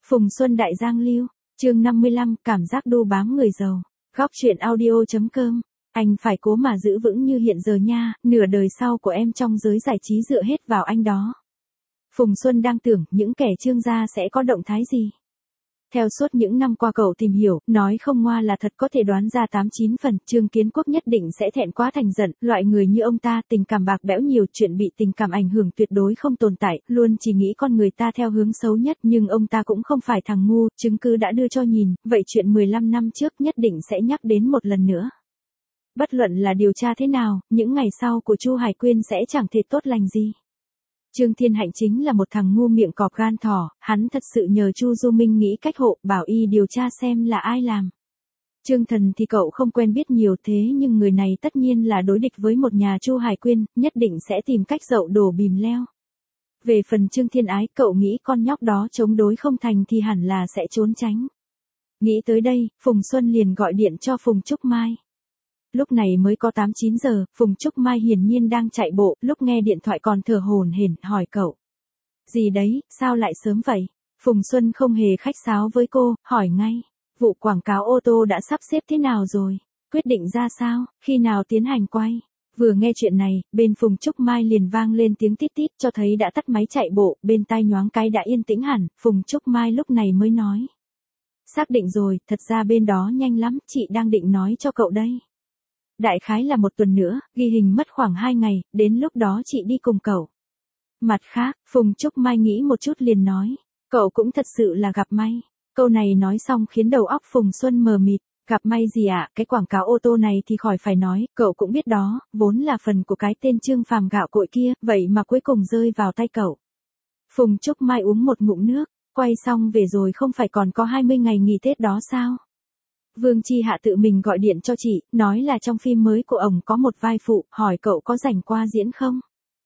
Phùng Xuân Đại Giang Lưu, chương 55, cảm giác đu bám người giàu. Góc truyện audio.com. Anh phải cố mà giữ vững như hiện giờ nha, nửa đời sau của em trong giới giải trí dựa hết vào anh đó. Phùng Xuân đang tưởng những kẻ trương gia sẽ có động thái gì. Theo suốt những năm qua cậu tìm hiểu, nói không ngoa là thật có thể đoán ra 8-9 phần, Trương Kiến Quốc nhất định sẽ thẹn quá thành giận, loại người như ông ta tình cảm bạc bẽo nhiều, chuyện bị tình cảm ảnh hưởng tuyệt đối không tồn tại, luôn chỉ nghĩ con người ta theo hướng xấu nhất, nhưng ông ta cũng không phải thằng ngu, chứng cứ đã đưa cho nhìn, vậy chuyện 15 năm trước nhất định sẽ nhắc đến một lần nữa. Bất luận là điều tra thế nào, những ngày sau của Chu Hải Quyên sẽ chẳng thể tốt lành gì. Trương Thiên Hạnh chính là một thằng ngu miệng cọp gan thỏ, hắn thật sự nhờ Chu Du Minh nghĩ cách hộ, bảo y điều tra xem là ai làm. Trương Thần thì cậu không quen biết nhiều thế nhưng người này tất nhiên là đối địch với một nhà Chu Hải Quyên, nhất định sẽ tìm cách dậu đổ bìm leo. Về phần Trương Thiên Ái, cậu nghĩ con nhóc đó chống đối không thành thì hẳn là sẽ trốn tránh. Nghĩ tới đây, Phùng Xuân liền gọi điện cho Phùng Trúc Mai. Lúc này mới có 8-9 giờ, Phùng Trúc Mai hiển nhiên đang chạy bộ, lúc nghe điện thoại còn thở hổn hển, hỏi cậu. Gì đấy, sao lại sớm vậy? Phùng Xuân không hề khách sáo với cô, hỏi ngay. Vụ quảng cáo ô tô đã sắp xếp thế nào rồi? Quyết định ra sao? Khi nào tiến hành quay? Vừa nghe chuyện này, bên Phùng Trúc Mai liền vang lên tiếng tít tít cho thấy đã tắt máy chạy bộ, bên tai nhoáng cái đã yên tĩnh hẳn, Phùng Trúc Mai lúc này mới nói. Xác định rồi, thật ra bên đó nhanh lắm, chị đang định nói cho cậu đây. Đại khái là 1 tuần nữa, ghi hình mất khoảng 2 ngày, đến lúc đó chị đi cùng cậu. Mặt khác, Phùng Trúc Mai nghĩ một chút liền nói, cậu cũng thật sự là gặp may. Câu này nói xong khiến đầu óc Phùng Xuân mờ mịt, gặp may gì ạ, cái quảng cáo ô tô này thì khỏi phải nói, cậu cũng biết đó, vốn là phần của cái tên Trương Phàm gạo cội kia, vậy mà cuối cùng rơi vào tay cậu. Phùng Trúc Mai uống một ngụm nước, quay xong về rồi không phải còn có 20 ngày nghỉ Tết đó sao? Vương Chi Hạ tự mình gọi điện cho chị, nói là trong phim mới của ổng có một vai phụ, hỏi cậu có rảnh qua diễn không?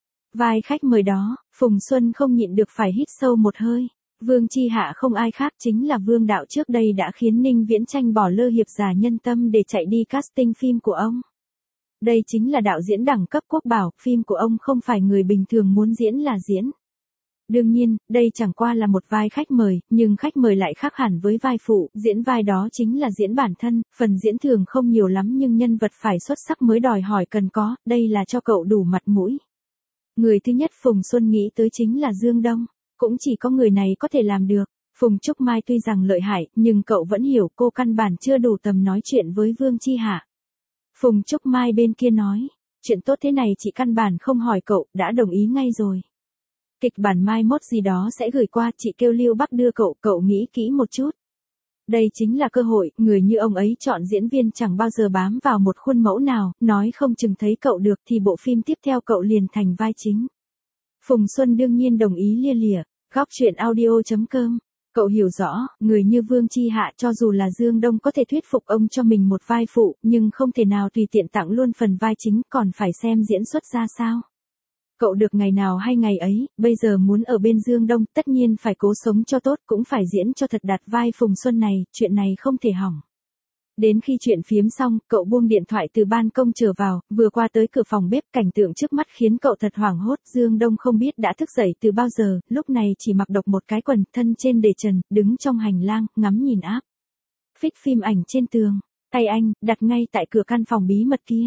Vai khách mời đó, Phùng Xuân không nhịn được phải hít sâu một hơi. Vương Chi Hạ không ai khác chính là Vương Đạo trước đây đã khiến Ninh Viễn Tranh bỏ lơ hiệp giả nhân tâm để chạy đi casting phim của ông. Đây chính là đạo diễn đẳng cấp quốc bảo, phim của ông không phải người bình thường muốn diễn là diễn. Đương nhiên, đây chẳng qua là một vai khách mời, nhưng khách mời lại khác hẳn với vai phụ, diễn vai đó chính là diễn bản thân, phần diễn thường không nhiều lắm nhưng nhân vật phải xuất sắc mới đòi hỏi cần có, đây là cho cậu đủ mặt mũi. Người thứ nhất Phùng Xuân nghĩ tới chính là Dương Đông, cũng chỉ có người này có thể làm được. Phùng Trúc Mai tuy rằng lợi hại, nhưng cậu vẫn hiểu cô căn bản chưa đủ tầm nói chuyện với Vương Chi Hạ. Phùng Trúc Mai bên kia nói, chuyện tốt thế này chị căn bản không hỏi cậu, đã đồng ý ngay rồi. Kịch bản mai mốt gì đó sẽ gửi qua, chị kêu Lưu Bắc đưa cậu nghĩ kỹ một chút. Đây chính là cơ hội, người như ông ấy chọn diễn viên chẳng bao giờ bám vào một khuôn mẫu nào, nói không chừng thấy cậu được thì bộ phim tiếp theo cậu liền thành vai chính. Phùng Xuân đương nhiên đồng ý lia lịa, góc truyện audio.com. Cậu hiểu rõ, người như Vương Chi Hạ cho dù là Dương Đông có thể thuyết phục ông cho mình một vai phụ, nhưng không thể nào tùy tiện tặng luôn phần vai chính, còn phải xem diễn xuất ra sao. Cậu được ngày nào hay ngày ấy, bây giờ muốn ở bên Dương Đông, tất nhiên phải cố sống cho tốt, cũng phải diễn cho thật đạt vai Phùng Xuân này, chuyện này không thể hỏng. Đến khi chuyện phiếm xong, cậu buông điện thoại từ ban công trở vào, vừa qua tới cửa phòng bếp, cảnh tượng trước mắt khiến cậu thật hoảng hốt, Dương Đông không biết đã thức dậy từ bao giờ, lúc này chỉ mặc độc một cái quần, thân trên để trần, đứng trong hành lang, ngắm nhìn áp phích phim ảnh trên tường, tay anh, đặt ngay tại cửa căn phòng bí mật kia.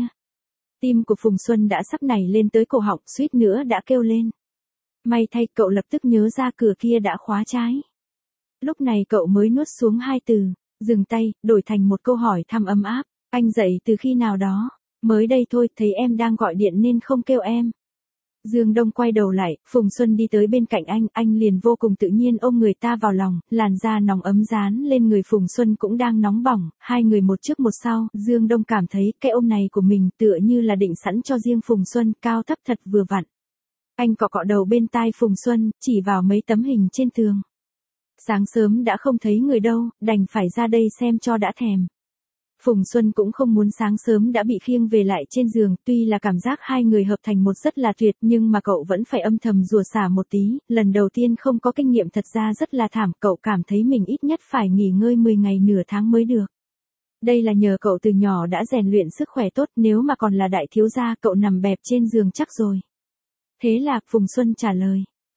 Tim của Phùng Xuân đã sắp nảy lên tới cổ họng, suýt nữa đã kêu lên. May thay cậu lập tức nhớ ra cửa kia đã khóa trái. Lúc này cậu mới nuốt xuống 2 từ, dừng tay, đổi thành một câu hỏi thăm ấm áp. Anh dậy từ khi nào đó? Mới đây thôi, thấy em đang gọi điện nên không kêu em. Dương Đông quay đầu lại, Phùng Xuân đi tới bên cạnh anh liền vô cùng tự nhiên ôm người ta vào lòng, làn da nóng ấm dán lên người Phùng Xuân cũng đang nóng bỏng, hai người một trước một sau, Dương Đông cảm thấy cái ôm này của mình tựa như là định sẵn cho riêng Phùng Xuân, cao thấp thật vừa vặn. Anh cọ cọ đầu bên tai Phùng Xuân, chỉ vào mấy tấm hình trên tường. Sáng sớm đã không thấy người đâu, đành phải ra đây xem cho đã thèm. Phùng Xuân cũng không muốn sáng sớm đã bị khiêng về lại trên giường, tuy là cảm giác hai người hợp thành một rất là tuyệt nhưng mà cậu vẫn phải âm thầm rủa xả một tí, lần đầu tiên không có kinh nghiệm thật ra rất là thảm, cậu cảm thấy mình ít nhất phải nghỉ ngơi 10 ngày nửa tháng mới được. Đây là nhờ cậu từ nhỏ đã rèn luyện sức khỏe tốt, nếu mà còn là đại thiếu gia cậu nằm bẹp trên giường chắc rồi. Thế là, Phùng Xuân trả lời.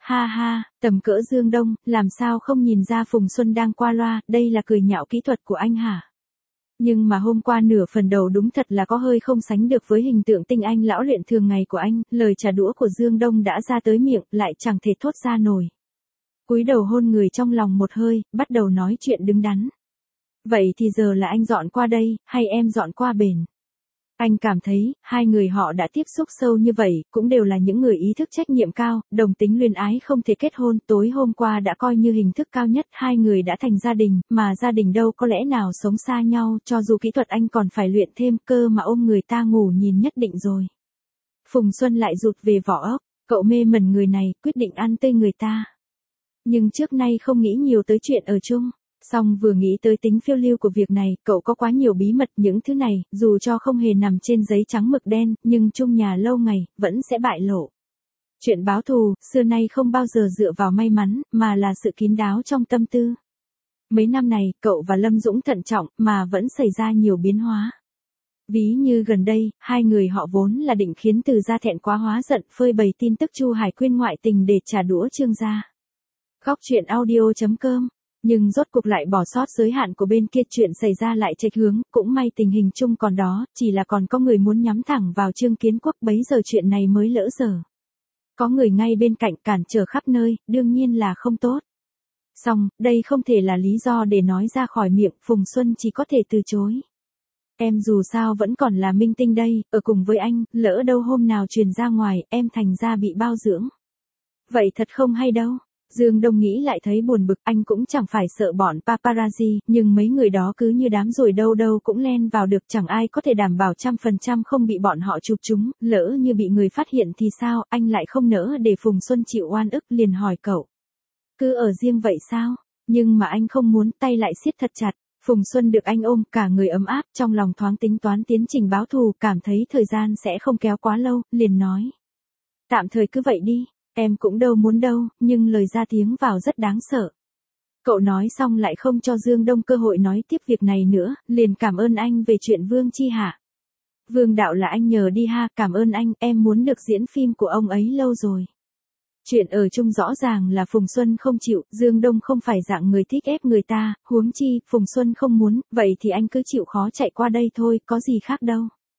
Ha ha, tầm cỡ Dương Đông, làm sao không nhìn ra Phùng Xuân đang qua loa, đây là cười nhạo kỹ thuật của anh hả? Nhưng mà hôm qua nửa phần đầu đúng thật là có hơi không sánh được với hình tượng tinh anh lão luyện thường ngày của anh, lời trả đũa của Dương Đông đã ra tới miệng, lại chẳng thể thốt ra nổi. Cúi đầu hôn người trong lòng một hơi, bắt đầu nói chuyện đứng đắn. Vậy thì giờ là anh dọn qua đây, hay em dọn qua bển? Anh cảm thấy, hai người họ đã tiếp xúc sâu như vậy, cũng đều là những người ý thức trách nhiệm cao, đồng tính luyến ái không thể kết hôn, tối hôm qua đã coi như hình thức cao nhất, hai người đã thành gia đình, mà gia đình đâu có lẽ nào sống xa nhau, cho dù kỹ thuật anh còn phải luyện thêm cơ mà ôm người ta ngủ nhìn nhất định rồi. Phùng Xuân lại rụt về vỏ ốc, cậu mê mẩn người này, quyết định ăn tươi người ta. Nhưng trước nay không nghĩ nhiều tới chuyện ở chung. Xong vừa nghĩ tới tính phiêu lưu của việc này, cậu có quá nhiều bí mật những thứ này, dù cho không hề nằm trên giấy trắng mực đen, nhưng chung nhà lâu ngày, vẫn sẽ bại lộ. Chuyện báo thù, xưa nay không bao giờ dựa vào may mắn, mà là sự kín đáo trong tâm tư. Mấy năm này, cậu và Lâm Dũng thận trọng, mà vẫn xảy ra nhiều biến hóa. Ví như gần đây, hai người họ vốn là định khiến Từ Gia thẹn quá hóa giận, phơi bày tin tức Chu Hải Quyên ngoại tình để trả đũa Trương gia. Góc truyện audio.com. Nhưng rốt cuộc lại bỏ sót giới hạn của bên kia, chuyện xảy ra lại chệch hướng, cũng may tình hình chung còn đó, chỉ là còn có người muốn nhắm thẳng vào Trương Kiến Quốc, bấy giờ chuyện này mới lỡ dở. Có người ngay bên cạnh cản trở khắp nơi, đương nhiên là không tốt. Song, đây không thể là lý do để nói ra khỏi miệng, Phùng Xuân chỉ có thể từ chối. Em dù sao vẫn còn là minh tinh đây, ở cùng với anh, lỡ đâu hôm nào truyền ra ngoài, em thành ra bị bao dưỡng. Vậy thật không hay đâu. Dương Đông nghĩ lại thấy buồn bực, anh cũng chẳng phải sợ bọn paparazzi, nhưng mấy người đó cứ như đám ruồi đâu đâu cũng len vào được, chẳng ai có thể đảm bảo 100% không bị bọn họ chụp chúng, lỡ như bị người phát hiện thì sao, anh lại không nỡ để Phùng Xuân chịu oan ức, liền hỏi cậu. Cứ ở riêng vậy sao? Nhưng mà anh không muốn, tay lại siết thật chặt. Phùng Xuân được anh ôm, cả người ấm áp, trong lòng thoáng tính toán tiến trình báo thù, cảm thấy thời gian sẽ không kéo quá lâu, liền nói. Tạm thời cứ vậy đi. Em cũng đâu muốn đâu, nhưng lời ra tiếng vào rất đáng sợ. Cậu nói xong lại không cho Dương Đông cơ hội nói tiếp việc này nữa, liền cảm ơn anh về chuyện Vương Chi Hạ. Vương Đạo là anh nhờ đi ha, cảm ơn anh, em muốn được diễn phim của ông ấy lâu rồi. Chuyện ở chung rõ ràng là Phùng Xuân không chịu, Dương Đông không phải dạng người thích ép người ta, huống chi, Phùng Xuân không muốn, vậy thì anh cứ chịu khó chạy qua đây thôi, có gì khác đâu.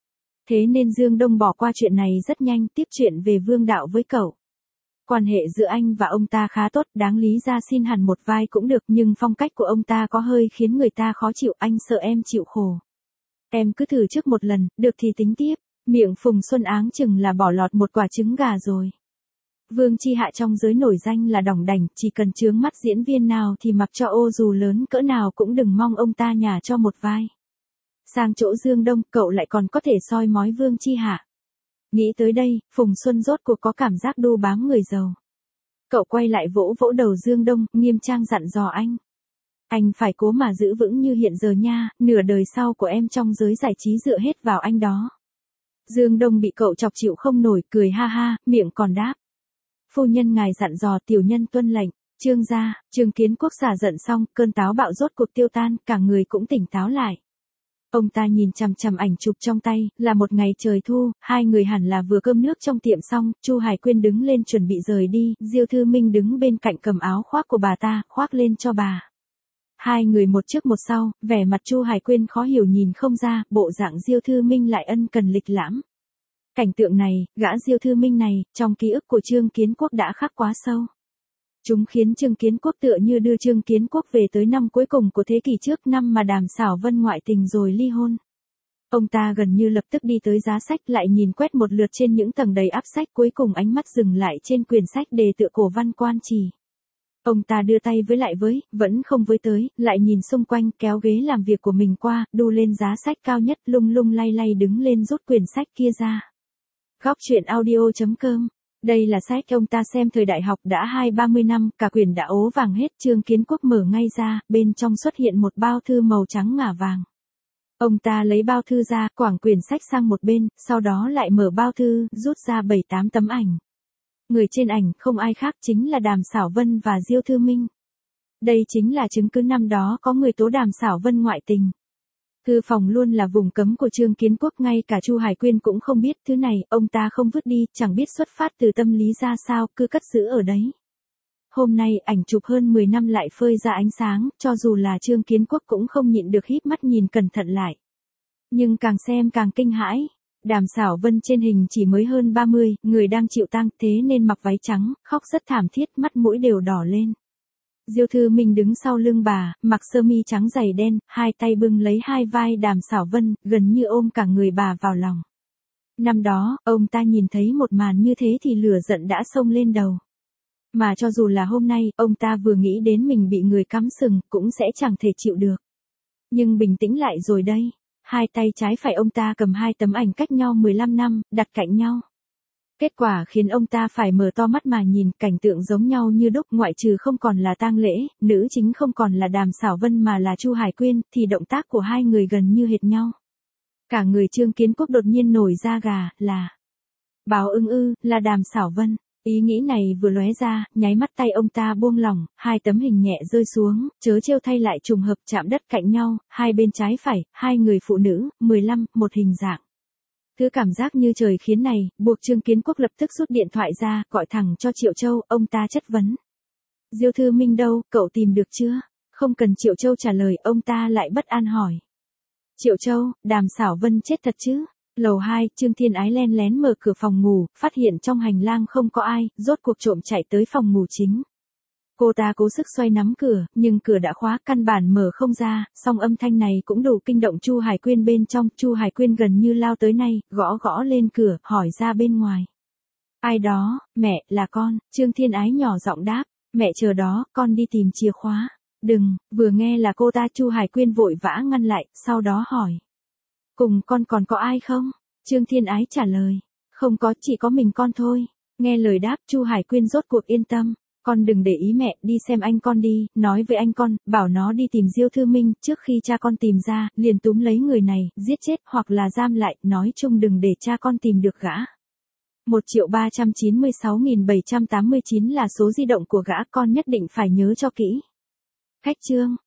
Thế nên Dương Đông bỏ qua chuyện này rất nhanh, tiếp chuyện về Vương Đạo với cậu. Quan hệ giữa anh và ông ta khá tốt, đáng lý ra xin hẳn một vai cũng được, nhưng phong cách của ông ta có hơi khiến người ta khó chịu, anh sợ em chịu khổ. Em cứ thử trước một lần, được thì tính tiếp. Miệng Phùng Xuân áng chừng là bỏ lọt một quả trứng gà rồi. Vương Chi Hạ trong giới nổi danh là đỏng đảnh, chỉ cần chướng mắt diễn viên nào thì mặc cho ô dù lớn cỡ nào cũng đừng mong ông ta nhả cho một vai. Sang chỗ Dương Đông, cậu lại còn có thể soi mói Vương Chi Hạ. Nghĩ tới đây, Phùng Xuân rốt cuộc có cảm giác đu bám người giàu. Cậu quay lại vỗ vỗ đầu Dương Đông, nghiêm trang dặn dò anh. Anh phải cố mà giữ vững như hiện giờ nha, nửa đời sau của em trong giới giải trí dựa hết vào anh đó. Dương Đông bị cậu chọc chịu không nổi, cười ha ha, miệng còn đáp. Phu nhân ngài dặn dò, tiểu nhân tuân lệnh. Trương gia, Trương Kiến Quốc xả giận xong, cơn táo bạo rốt cuộc tiêu tan, cả người cũng tỉnh táo lại. Ông ta nhìn chằm chằm ảnh chụp trong tay, là một ngày trời thu, hai người hẳn là vừa cơm nước trong tiệm xong, Chu Hải Quyên đứng lên chuẩn bị rời đi, Diêu Thư Minh đứng bên cạnh cầm áo khoác của bà ta, khoác lên cho bà. Hai người một trước một sau, vẻ mặt Chu Hải Quyên khó hiểu nhìn không ra, bộ dạng Diêu Thư Minh lại ân cần lịch lãm. Cảnh tượng này, gã Diêu Thư Minh này, trong ký ức của Trương Kiến Quốc đã khắc quá sâu. Chúng khiến Trương Kiến Quốc tựa như đưa Trương Kiến Quốc về tới năm cuối cùng của thế kỷ trước, năm mà Đàm Xảo Vân ngoại tình rồi ly hôn. Ông ta gần như lập tức đi tới giá sách, lại nhìn quét một lượt trên những tầng đầy ắp sách, cuối cùng ánh mắt dừng lại trên quyển sách đề tựa cổ Văn Quan Trì. Ông ta đưa tay với, vẫn không với tới, lại nhìn xung quanh, kéo ghế làm việc của mình qua, đu lên giá sách cao nhất, lung lung lay lay đứng lên rút quyển sách kia ra. Góc truyện audio.com. Đây là sách ông ta xem thời đại học đã 20-30 năm, cả quyển đã ố vàng hết. Trương Kiến Quốc mở ngay ra, bên trong xuất hiện một bao thư màu trắng ngả vàng. Ông ta lấy bao thư ra, quẳng quyển sách sang một bên, sau đó lại mở bao thư, rút ra 7-8 tấm ảnh. Người trên ảnh không ai khác chính là Đàm Xảo Vân và Diêu Thư Minh. Đây chính là chứng cứ năm đó có người tố Đàm Xảo Vân ngoại tình. Thư phòng luôn là vùng cấm của Trương Kiến Quốc, ngay cả Chu Hải Quyên cũng không biết thứ này, ông ta không vứt đi, chẳng biết xuất phát từ tâm lý ra sao, cứ cất giữ ở đấy. hôm nay ảnh chụp hơn 10 năm lại phơi ra ánh sáng, cho dù là Trương Kiến Quốc cũng không nhịn được híp mắt nhìn cẩn thận lại. Nhưng càng xem càng kinh hãi. Đàm Sảo Vân trên hình chỉ mới hơn 30, người đang chịu tang, thế nên mặc váy trắng, khóc rất thảm thiết, mắt mũi đều đỏ lên. Diêu Thư Minh đứng sau lưng bà, mặc sơ mi trắng dày đen, hai tay bưng lấy hai vai Đàm Sảo Vân, gần như ôm cả người bà vào lòng. Năm đó, ông ta nhìn thấy một màn như thế thì lửa giận đã xông lên đầu. Mà cho dù là hôm nay, ông ta vừa nghĩ đến mình bị người cắm sừng, cũng sẽ chẳng thể chịu được. Nhưng bình tĩnh lại rồi đây. Hai tay trái phải ông ta cầm hai tấm ảnh cách nhau 15 năm, đặt cạnh nhau. Kết quả khiến ông ta phải mở to mắt mà nhìn, cảnh tượng giống nhau như đúc, ngoại trừ không còn là tang lễ, nữ chính không còn là Đàm Sảo Vân mà là Chu Hải Quyên, thì động tác của hai người gần như hệt nhau. Cả người Trương Kiến Quốc đột nhiên nổi da gà, là Báo Ưng ư, là Đàm Sảo Vân. Ý nghĩ này vừa lóe ra, nháy mắt tay ông ta buông lỏng, hai tấm hình nhẹ rơi xuống, chớ trêu thay lại trùng hợp chạm đất cạnh nhau, hai bên trái phải, hai người phụ nữ, 15, một hình dạng. Thứ cảm giác như trời khiến này, buộc Trương Kiến Quốc lập tức rút điện thoại ra, gọi thẳng cho Triệu Châu, ông ta chất vấn. Diêu Thư Minh đâu, cậu tìm được chưa? Không cần Triệu Châu trả lời, ông ta lại bất an hỏi. Triệu Châu, Đàm Sảo Vân chết thật chứ? Lầu 2, Trương Thiên Ái len lén mở cửa phòng ngủ, phát hiện trong hành lang không có ai, rốt cuộc trộm chạy tới phòng ngủ chính. Cô ta cố sức xoay nắm cửa, nhưng cửa đã khóa, căn bản mở không ra, song âm thanh này cũng đủ kinh động Chu Hải Quyên bên trong. Chu Hải Quyên gần như lao tới nay, gõ gõ lên cửa, hỏi ra bên ngoài. Ai đó, mẹ, là con. Trương Thiên Ái nhỏ giọng đáp, mẹ chờ đó, con đi tìm chìa khóa. Đừng, vừa nghe là cô ta. Chu Hải Quyên vội vã ngăn lại, sau đó hỏi. Cùng con còn có ai không? Trương Thiên Ái trả lời. Không có, chỉ có mình con thôi. Nghe lời đáp, Chu Hải Quyên rốt cuộc yên tâm. Con đừng để ý mẹ, đi xem anh con đi, nói với anh con, bảo nó đi tìm Diêu Thư Minh, trước khi cha con tìm ra, liền túm lấy người này, giết chết hoặc là giam lại, nói chung đừng để cha con tìm được gã. 1.396.789 là số di động của gã, con nhất định phải nhớ cho kỹ. Cách chương